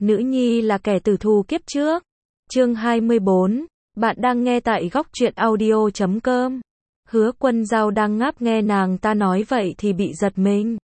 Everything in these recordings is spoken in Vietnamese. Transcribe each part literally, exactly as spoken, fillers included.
Nữ nhi là kẻ tử thù kiếp trước. Chương hai mươi bốn. Bạn đang nghe tại góc truyện audio chấm com. Hứa Quân Dao đang ngáp nghe nàng ta nói vậy thì bị giật mình.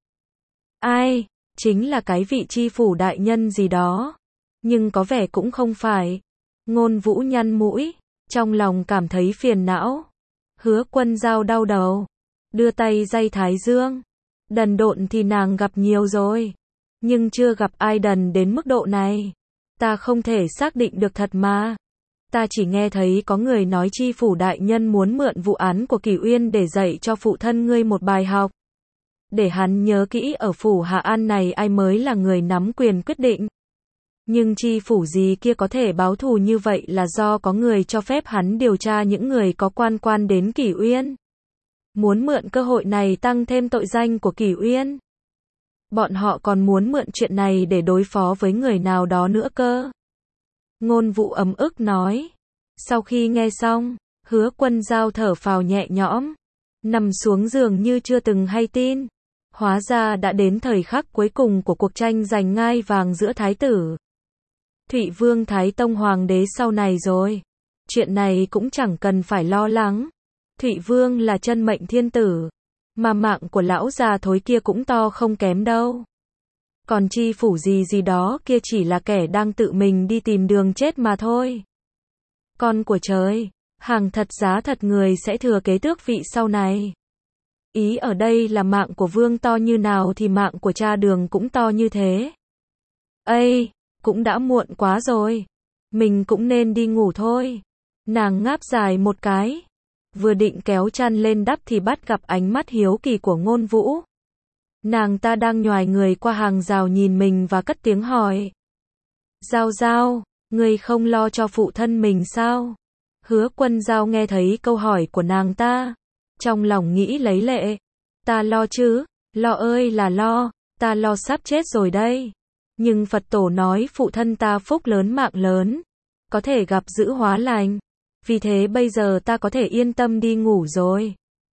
Ai? Chính là cái vị chi phủ đại nhân gì đó. Nhưng có vẻ cũng không phải. Ngôn Vũ nhăn mũi, trong lòng cảm thấy phiền não. Hứa Quân Dao đau đầu, đưa tay day thái dương. Đần độn thì nàng gặp nhiều rồi, nhưng chưa gặp ai đần đến mức độ này. Ta không thể xác định được thật mà. Ta chỉ nghe thấy có người nói chi phủ đại nhân muốn mượn vụ án của Kỳ Uyên để dạy cho phụ thân ngươi một bài học. Để hắn nhớ kỹ ở phủ Hạ An này ai mới là người nắm quyền quyết định. Nhưng chi phủ gì kia có thể báo thù như vậy là do có người cho phép hắn điều tra những người có quan quan đến Kỳ Uyên. Muốn mượn cơ hội này tăng thêm tội danh của Kỳ Uyên. Bọn họ còn muốn mượn chuyện này để đối phó với người nào đó nữa cơ. Ngôn Vũ ấm ức nói. Sau khi nghe xong, Hứa Quân Dao thở phào nhẹ nhõm, nằm xuống giường như chưa từng hay tin. Hóa ra đã đến thời khắc cuối cùng của cuộc tranh giành ngai vàng giữa thái tử Thụy Vương Thái Tông Hoàng đế sau này rồi. Chuyện này cũng chẳng cần phải lo lắng. Thụy Vương là chân mệnh thiên tử, mà mạng của lão già thối kia cũng to không kém đâu. Còn chi phủ gì gì đó kia chỉ là kẻ đang tự mình đi tìm đường chết mà thôi. Con của trời, hàng thật giá thật người sẽ thừa kế tước vị sau này. Ý ở đây là mạng của vương to như nào thì mạng của cha Đường cũng to như thế. Ây, cũng đã muộn quá rồi. Mình cũng nên đi ngủ thôi. Nàng ngáp dài một cái. Vừa định kéo chăn lên đắp thì bắt gặp ánh mắt hiếu kỳ của Ngôn Vũ. Nàng ta đang nhoài người qua hàng rào nhìn mình và cất tiếng hỏi. Dao Dao, ngươi không lo cho phụ thân mình sao? Hứa Quân Dao nghe thấy câu hỏi của nàng ta, trong lòng nghĩ lấy lệ. Ta lo chứ, lo ơi là lo, ta lo sắp chết rồi đây. Nhưng Phật tổ nói phụ thân ta phúc lớn mạng lớn, có thể gặp dữ hóa lành. Vì thế bây giờ ta có thể yên tâm đi ngủ rồi.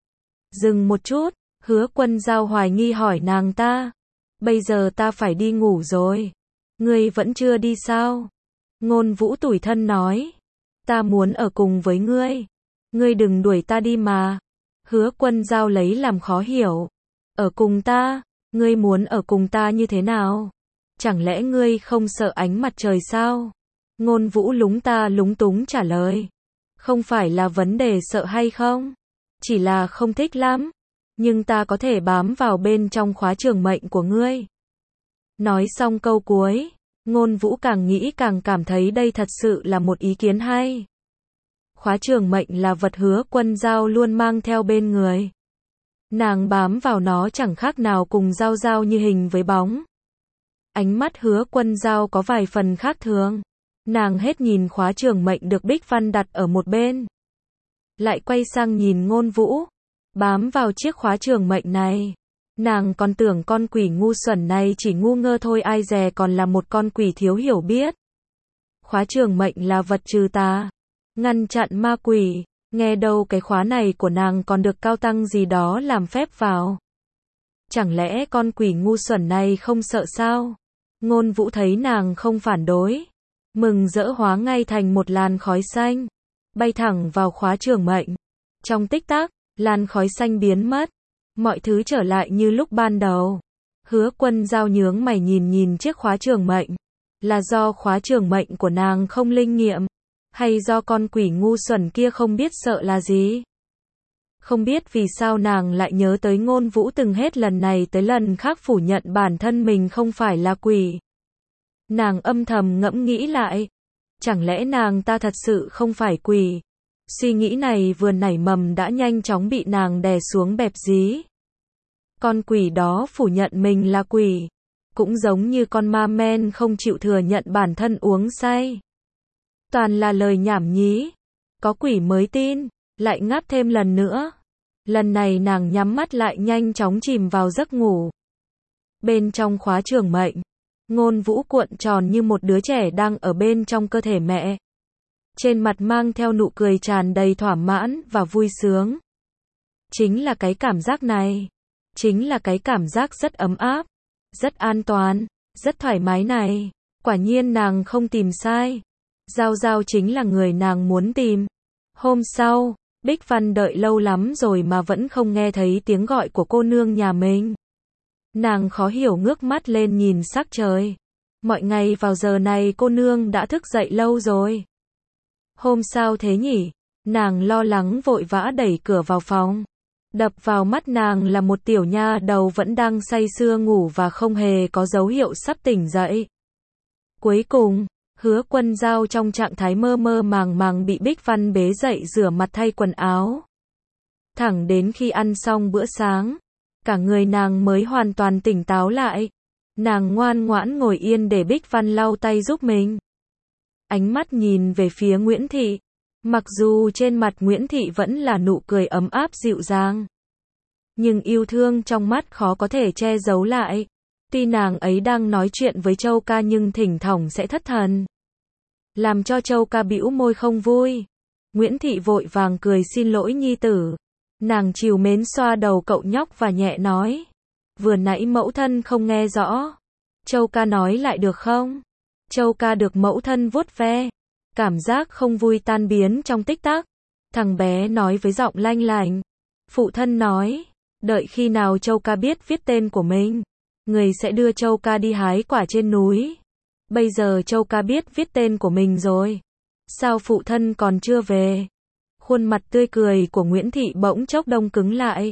Dừng một chút, Hứa Quân Dao hoài nghi hỏi nàng ta. Bây giờ ta phải đi ngủ rồi. Ngươi vẫn chưa đi sao? Ngôn Vũ tủi thân nói. Ta muốn ở cùng với ngươi. Ngươi đừng đuổi ta đi mà. Hứa Quân Dao lấy làm khó hiểu. Ở cùng ta? Ngươi muốn ở cùng ta như thế nào? Chẳng lẽ ngươi không sợ ánh mặt trời sao? Ngôn Vũ lúng ta lúng túng trả lời. Không phải là vấn đề sợ hay không, chỉ là không thích lắm. Nhưng ta có thể bám vào bên trong khóa trường mệnh của ngươi. Nói xong câu cuối, Ngôn Vũ càng nghĩ càng cảm thấy đây thật sự là một ý kiến hay. Khóa trường mệnh là vật Hứa Quân Dao luôn mang theo bên người. Nàng bám vào nó chẳng khác nào cùng Dao Dao như hình với bóng. Ánh mắt Hứa Quân Dao có vài phần khác thường. Nàng hết nhìn khóa trường mệnh được Bích Văn đặt ở một bên, lại quay sang nhìn Ngôn Vũ. Bám vào chiếc khóa trường mệnh này, nàng còn tưởng con quỷ ngu xuẩn này chỉ ngu ngơ thôi, ai dè còn là một con quỷ thiếu hiểu biết. Khóa trường mệnh là vật trừ tà, ngăn chặn ma quỷ. Nghe đâu cái khóa này của nàng còn được cao tăng gì đó làm phép vào. Chẳng lẽ con quỷ ngu xuẩn này không sợ sao? Ngôn Vũ thấy nàng không phản đối, mừng rỡ hóa ngay thành một làn khói xanh, bay thẳng vào khóa trường mệnh. Trong tích tắc, làn khói xanh biến mất, mọi thứ trở lại như lúc ban đầu. Hứa Quân Dao nhướng mày nhìn nhìn chiếc khóa trường mệnh. Là do khóa trường mệnh của nàng không linh nghiệm, hay do con quỷ ngu xuẩn kia không biết sợ là gì? Không biết vì sao nàng lại nhớ tới Ngôn Vũ từng hết lần này tới lần khác phủ nhận bản thân mình không phải là quỷ. Nàng âm thầm ngẫm nghĩ lại, chẳng lẽ nàng ta thật sự không phải quỷ? Suy nghĩ này vừa nảy mầm đã nhanh chóng bị nàng đè xuống bẹp dí. Con quỷ đó phủ nhận mình là quỷ, cũng giống như con ma men không chịu thừa nhận bản thân uống say. Toàn là lời nhảm nhí, có quỷ mới tin, lại ngáp thêm lần nữa. Lần này nàng nhắm mắt lại nhanh chóng chìm vào giấc ngủ. Bên trong khóa trường mệnh, Ngôn Vũ cuộn tròn như một đứa trẻ đang ở bên trong cơ thể mẹ. Trên mặt mang theo nụ cười tràn đầy thỏa mãn và vui sướng. Chính là cái cảm giác này. Chính là cái cảm giác rất ấm áp, rất an toàn, rất thoải mái này. Quả nhiên nàng không tìm sai. Giao Giao chính là người nàng muốn tìm. Hôm sau, Bích Văn đợi lâu lắm rồi mà vẫn không nghe thấy tiếng gọi của cô nương nhà mình. Nàng khó hiểu ngước mắt lên nhìn sắc trời. Mọi ngày vào giờ này cô nương đã thức dậy lâu rồi. Hôm sao thế nhỉ? Nàng lo lắng vội vã đẩy cửa vào phòng. Đập vào mắt nàng là một tiểu nha đầu vẫn đang say sưa ngủ và không hề có dấu hiệu sắp tỉnh dậy. Cuối cùng, Hứa Quân Dao trong trạng thái mơ mơ màng màng bị Bích Văn bế dậy rửa mặt thay quần áo. Thẳng đến khi ăn xong bữa sáng, cả người nàng mới hoàn toàn tỉnh táo lại. Nàng ngoan ngoãn ngồi yên để Bích Văn lau tay giúp mình. Ánh mắt nhìn về phía Nguyễn Thị. Mặc dù trên mặt Nguyễn Thị vẫn là nụ cười ấm áp dịu dàng, nhưng yêu thương trong mắt khó có thể che giấu lại. Tuy nàng ấy đang nói chuyện với Châu Ca nhưng thỉnh thoảng sẽ thất thần, làm cho Châu Ca bĩu môi không vui. Nguyễn Thị vội vàng cười xin lỗi nhi tử. Nàng trìu mến xoa đầu cậu nhóc và nhẹ nói. Vừa nãy mẫu thân không nghe rõ. Châu Ca nói lại được không? Châu Ca được mẫu thân vuốt ve. Cảm giác không vui tan biến trong tích tắc. Thằng bé nói với giọng lanh lành. Phụ thân nói, đợi khi nào Châu Ca biết viết tên của mình, người sẽ đưa Châu Ca đi hái quả trên núi. Bây giờ Châu Ca biết viết tên của mình rồi. Sao phụ thân còn chưa về? Khuôn mặt tươi cười của Nguyễn Thị bỗng chốc đông cứng lại.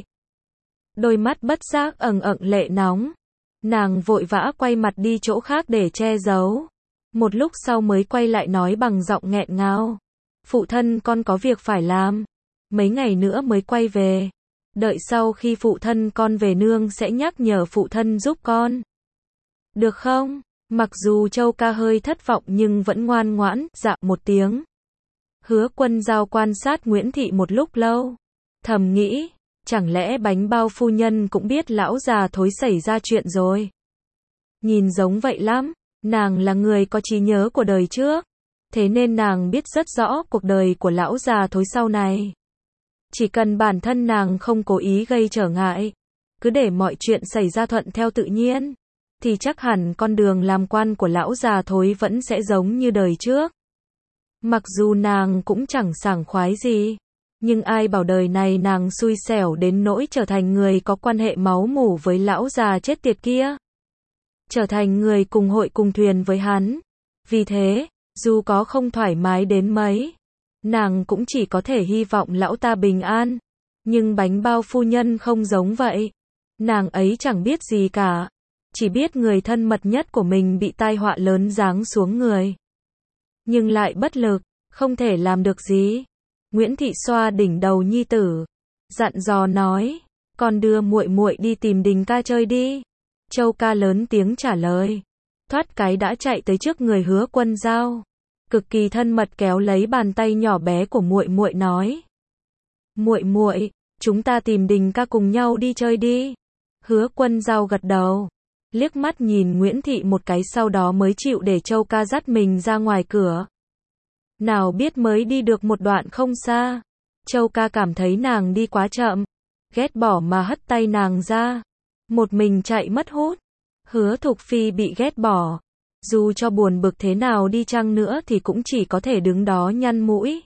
Đôi mắt bất giác ẩn ẩn lệ nóng. Nàng vội vã quay mặt đi chỗ khác để che giấu. Một lúc sau mới quay lại nói bằng giọng nghẹn ngào. Phụ thân con có việc phải làm. Mấy ngày nữa mới quay về. Đợi sau khi phụ thân con về nương sẽ nhắc nhở phụ thân giúp con. Được không? Mặc dù Châu Ca hơi thất vọng nhưng vẫn ngoan ngoãn, dạ một tiếng. Hứa Quân Dao quan sát Nguyễn Thị một lúc lâu. Thầm nghĩ, chẳng lẽ bánh bao phu nhân cũng biết lão già thối xảy ra chuyện rồi. Nhìn giống vậy lắm. Nàng là người có trí nhớ của đời trước, thế nên nàng biết rất rõ cuộc đời của lão già thối sau này. Chỉ cần bản thân nàng không cố ý gây trở ngại, cứ để mọi chuyện xảy ra thuận theo tự nhiên, thì chắc hẳn con đường làm quan của lão già thối vẫn sẽ giống như đời trước. Mặc dù nàng cũng chẳng sảng khoái gì, nhưng ai bảo đời này nàng xui xẻo đến nỗi trở thành người có quan hệ máu mủ với lão già chết tiệt kia. Trở thành người cùng hội cùng thuyền với hắn. Vì thế, dù có không thoải mái đến mấy, nàng cũng chỉ có thể hy vọng lão ta bình an. Nhưng bánh bao phu nhân không giống vậy. Nàng ấy chẳng biết gì cả. Chỉ biết người thân mật nhất của mình bị tai họa lớn giáng xuống người. Nhưng lại bất lực, không thể làm được gì. Nguyễn Thị xoa đỉnh đầu nhi tử, dặn dò nói, con đưa muội muội đi tìm Đình ca chơi đi. Châu Ca lớn tiếng trả lời, thoát cái đã chạy tới trước người Hứa Quân Dao, cực kỳ thân mật kéo lấy bàn tay nhỏ bé của muội muội nói, muội muội, chúng ta tìm Đình ca cùng nhau đi chơi đi. Hứa Quân Dao gật đầu, liếc mắt nhìn Nguyễn Thị một cái sau đó mới chịu để Châu Ca dắt mình ra ngoài cửa. Nào biết mới đi được một đoạn không xa, Châu Ca cảm thấy nàng đi quá chậm, ghét bỏ mà hất tay nàng ra. Một mình chạy mất hút. Hứa Thục Phi bị ghét bỏ. Dù cho buồn bực thế nào đi chăng nữa thì cũng chỉ có thể đứng đó nhăn mũi.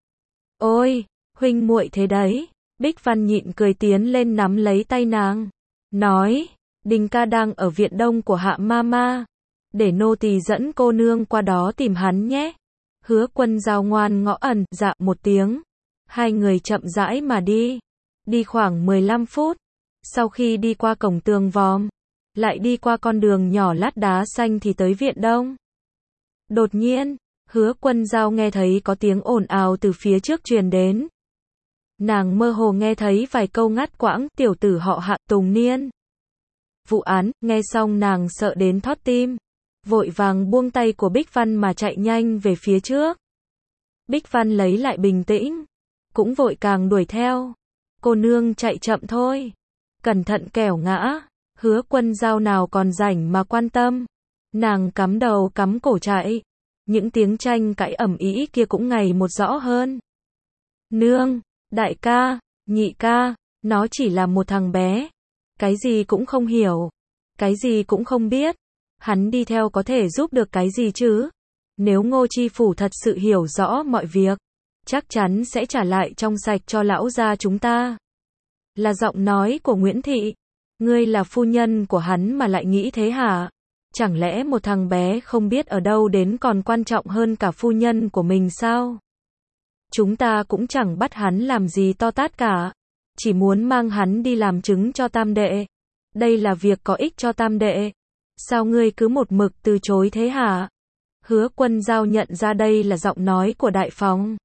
Ôi, huynh muội thế đấy. Bích Văn nhịn cười tiến lên nắm lấy tay nàng. Nói, Đình ca đang ở viện đông của Hạ Mama. Để nô tỳ dẫn cô nương qua đó tìm hắn nhé. Hứa Quân Dao ngoan ngõ ẩn, dạ một tiếng. Hai người chậm rãi mà đi. Đi khoảng mười lăm phút. Sau khi đi qua cổng tường vòm, lại đi qua con đường nhỏ lát đá xanh thì tới viện đông. Đột nhiên, Hứa Quân Dao nghe thấy có tiếng ồn ào từ phía trước truyền đến. Nàng mơ hồ nghe thấy vài câu ngắt quãng, tiểu tử họ Hạ Tùng Niên. Vụ án, nghe xong nàng sợ đến thót tim. Vội vàng buông tay của Bích Văn mà chạy nhanh về phía trước. Bích Văn lấy lại bình tĩnh, cũng vội càng đuổi theo. Cô nương chạy chậm thôi. Cẩn thận kẻo ngã. Hứa Quân Dao nào còn rảnh mà quan tâm. Nàng cắm đầu cắm cổ chạy. Những tiếng tranh cãi ầm ĩ kia cũng ngày một rõ hơn. Nương, đại ca, nhị ca, nó chỉ là một thằng bé. Cái gì cũng không hiểu. Cái gì cũng không biết. Hắn đi theo có thể giúp được cái gì chứ? Nếu Ngô Chi Phủ thật sự hiểu rõ mọi việc, chắc chắn sẽ trả lại trong sạch cho lão gia chúng ta. Là giọng nói của Nguyễn Thị. Ngươi là phu nhân của hắn mà lại nghĩ thế hả? Chẳng lẽ một thằng bé không biết ở đâu đến còn quan trọng hơn cả phu nhân của mình sao? Chúng ta cũng chẳng bắt hắn làm gì to tát cả. Chỉ muốn mang hắn đi làm chứng cho tam đệ. Đây là việc có ích cho tam đệ. Sao ngươi cứ một mực từ chối thế hả? Hứa Quân Giao nhận ra đây là giọng nói của đại phòng.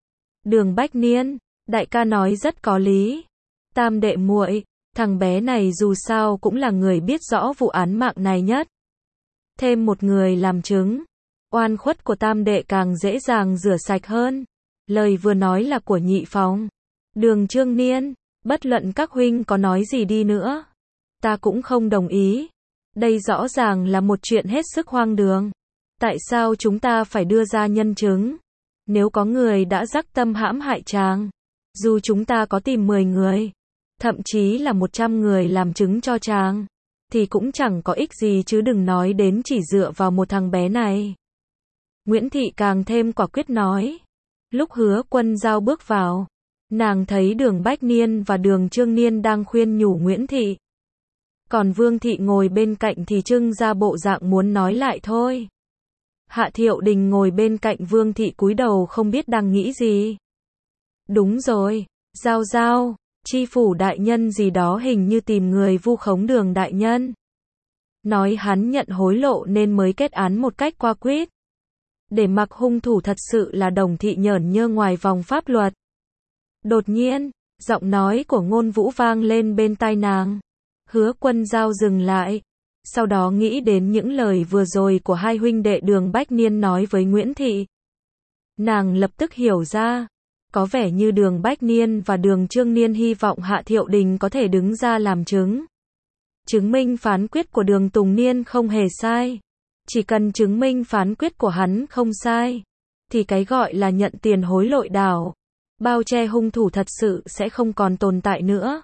Đường Bách Niên, đại ca nói rất có lý. Tam đệ muội, thằng bé này dù sao cũng là người biết rõ vụ án mạng này nhất. Thêm một người làm chứng, oan khuất của tam đệ càng dễ dàng rửa sạch hơn. Lời vừa nói là của nhị phòng. Đường Trương Niên, bất luận các huynh có nói gì đi nữa, ta cũng không đồng ý. Đây rõ ràng là một chuyện hết sức hoang đường. Tại sao chúng ta phải đưa ra nhân chứng? Nếu có người đã dắc tâm hãm hại chàng, dù chúng ta có tìm mười người, thậm chí là một trăm người làm chứng cho chàng, thì cũng chẳng có ích gì chứ đừng nói đến chỉ dựa vào một thằng bé này. Nguyễn Thị càng thêm quả quyết nói. Lúc Hứa Quân Giao bước vào, nàng thấy Đường Bách Niên và Đường Trương Niên đang khuyên nhủ Nguyễn Thị. Còn Vương Thị ngồi bên cạnh thì trưng ra bộ dạng muốn nói lại thôi. Hạ Thiệu Đình ngồi bên cạnh Vương Thị cúi đầu không biết đang nghĩ gì. Đúng rồi, Giao Giao, Chi Phủ đại nhân gì đó hình như tìm người vu khống Đường đại nhân. Nói hắn nhận hối lộ nên mới kết án một cách qua quýt. Để mặc hung thủ thật sự là Đồng Thị nhởn nhơ ngoài vòng pháp luật. Đột nhiên, giọng nói của Ngôn Vũ vang lên bên tai nàng. Hứa Quân Giao dừng lại. Sau đó nghĩ đến những lời vừa rồi của hai huynh đệ Đường Bách Niên nói với Nguyễn Thị. Nàng lập tức hiểu ra. Có vẻ như Đường Bách Niên và Đường Trương Niên hy vọng Hạ Thiệu Đình có thể đứng ra làm chứng. Chứng minh phán quyết của Đường Tùng Niên không hề sai. Chỉ cần chứng minh phán quyết của hắn không sai, thì cái gọi là nhận tiền hối lộ đảo, bao che hung thủ thật sự sẽ không còn tồn tại nữa.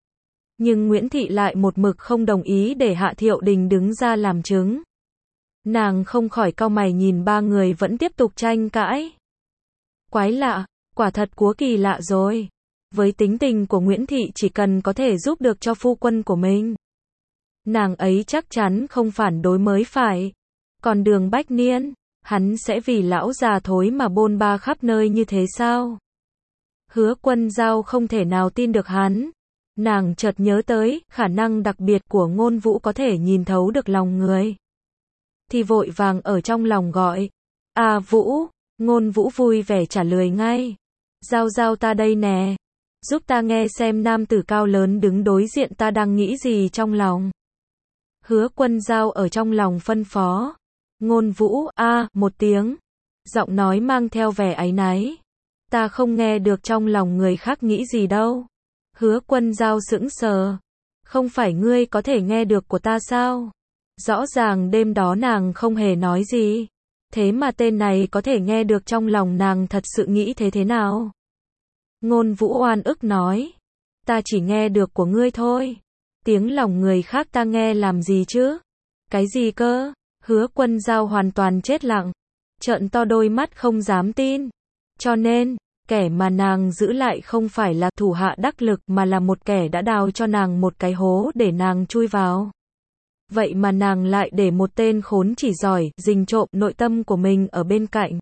Nhưng Nguyễn Thị lại một mực không đồng ý để Hạ Thiệu Đình đứng ra làm chứng. Nàng không khỏi cau mày nhìn ba người vẫn tiếp tục tranh cãi. Quái lạ, quả thật quá kỳ lạ rồi. Với tính tình của Nguyễn Thị chỉ cần có thể giúp được cho phu quân của mình, nàng ấy chắc chắn không phản đối mới phải. Còn Đường Bách Niên, hắn sẽ vì lão già thối mà bôn ba khắp nơi như thế sao? Hứa Quân Giao không thể nào tin được hắn. Nàng chợt nhớ tới khả năng đặc biệt của Ngôn Vũ có thể nhìn thấu được lòng người. Thì vội vàng ở trong lòng gọi. À Vũ, Ngôn Vũ vui vẻ trả lời ngay. Giao Giao ta đây nè. Giúp ta nghe xem nam tử cao lớn đứng đối diện ta đang nghĩ gì trong lòng. Hứa Quân Giao ở trong lòng phân phó. Ngôn Vũ, a, à, một tiếng. Giọng nói mang theo vẻ áy náy. Ta không nghe được trong lòng người khác nghĩ gì đâu. Hứa Quân Giao sững sờ. Không phải ngươi có thể nghe được của ta sao? Rõ ràng đêm đó nàng không hề nói gì. Thế mà tên này có thể nghe được trong lòng nàng thật sự nghĩ thế thế nào? Ngôn Vũ oan ức nói. Ta chỉ nghe được của ngươi thôi. Tiếng lòng người khác ta nghe làm gì chứ? Cái gì cơ? Hứa Quân Giao hoàn toàn chết lặng. Trợn to đôi mắt không dám tin. Cho nên, kẻ mà nàng giữ lại không phải là thủ hạ đắc lực mà là một kẻ đã đào cho nàng một cái hố để nàng chui vào. Vậy mà nàng lại để một tên khốn chỉ giỏi rình trộm nội tâm của mình ở bên cạnh.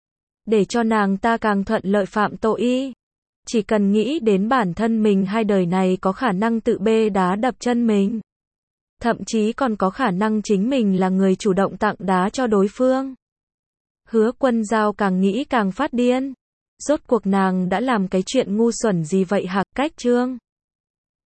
Để cho nàng ta càng thuận lợi phạm tội y. Chỉ cần nghĩ đến bản thân mình hai đời này có khả năng tự bê đá đập chân mình. Thậm chí còn có khả năng chính mình là người chủ động tặng đá cho đối phương. Hứa Quân Giao càng nghĩ càng phát điên. Rốt cuộc nàng đã làm cái chuyện ngu xuẩn gì vậy hả? Cách chương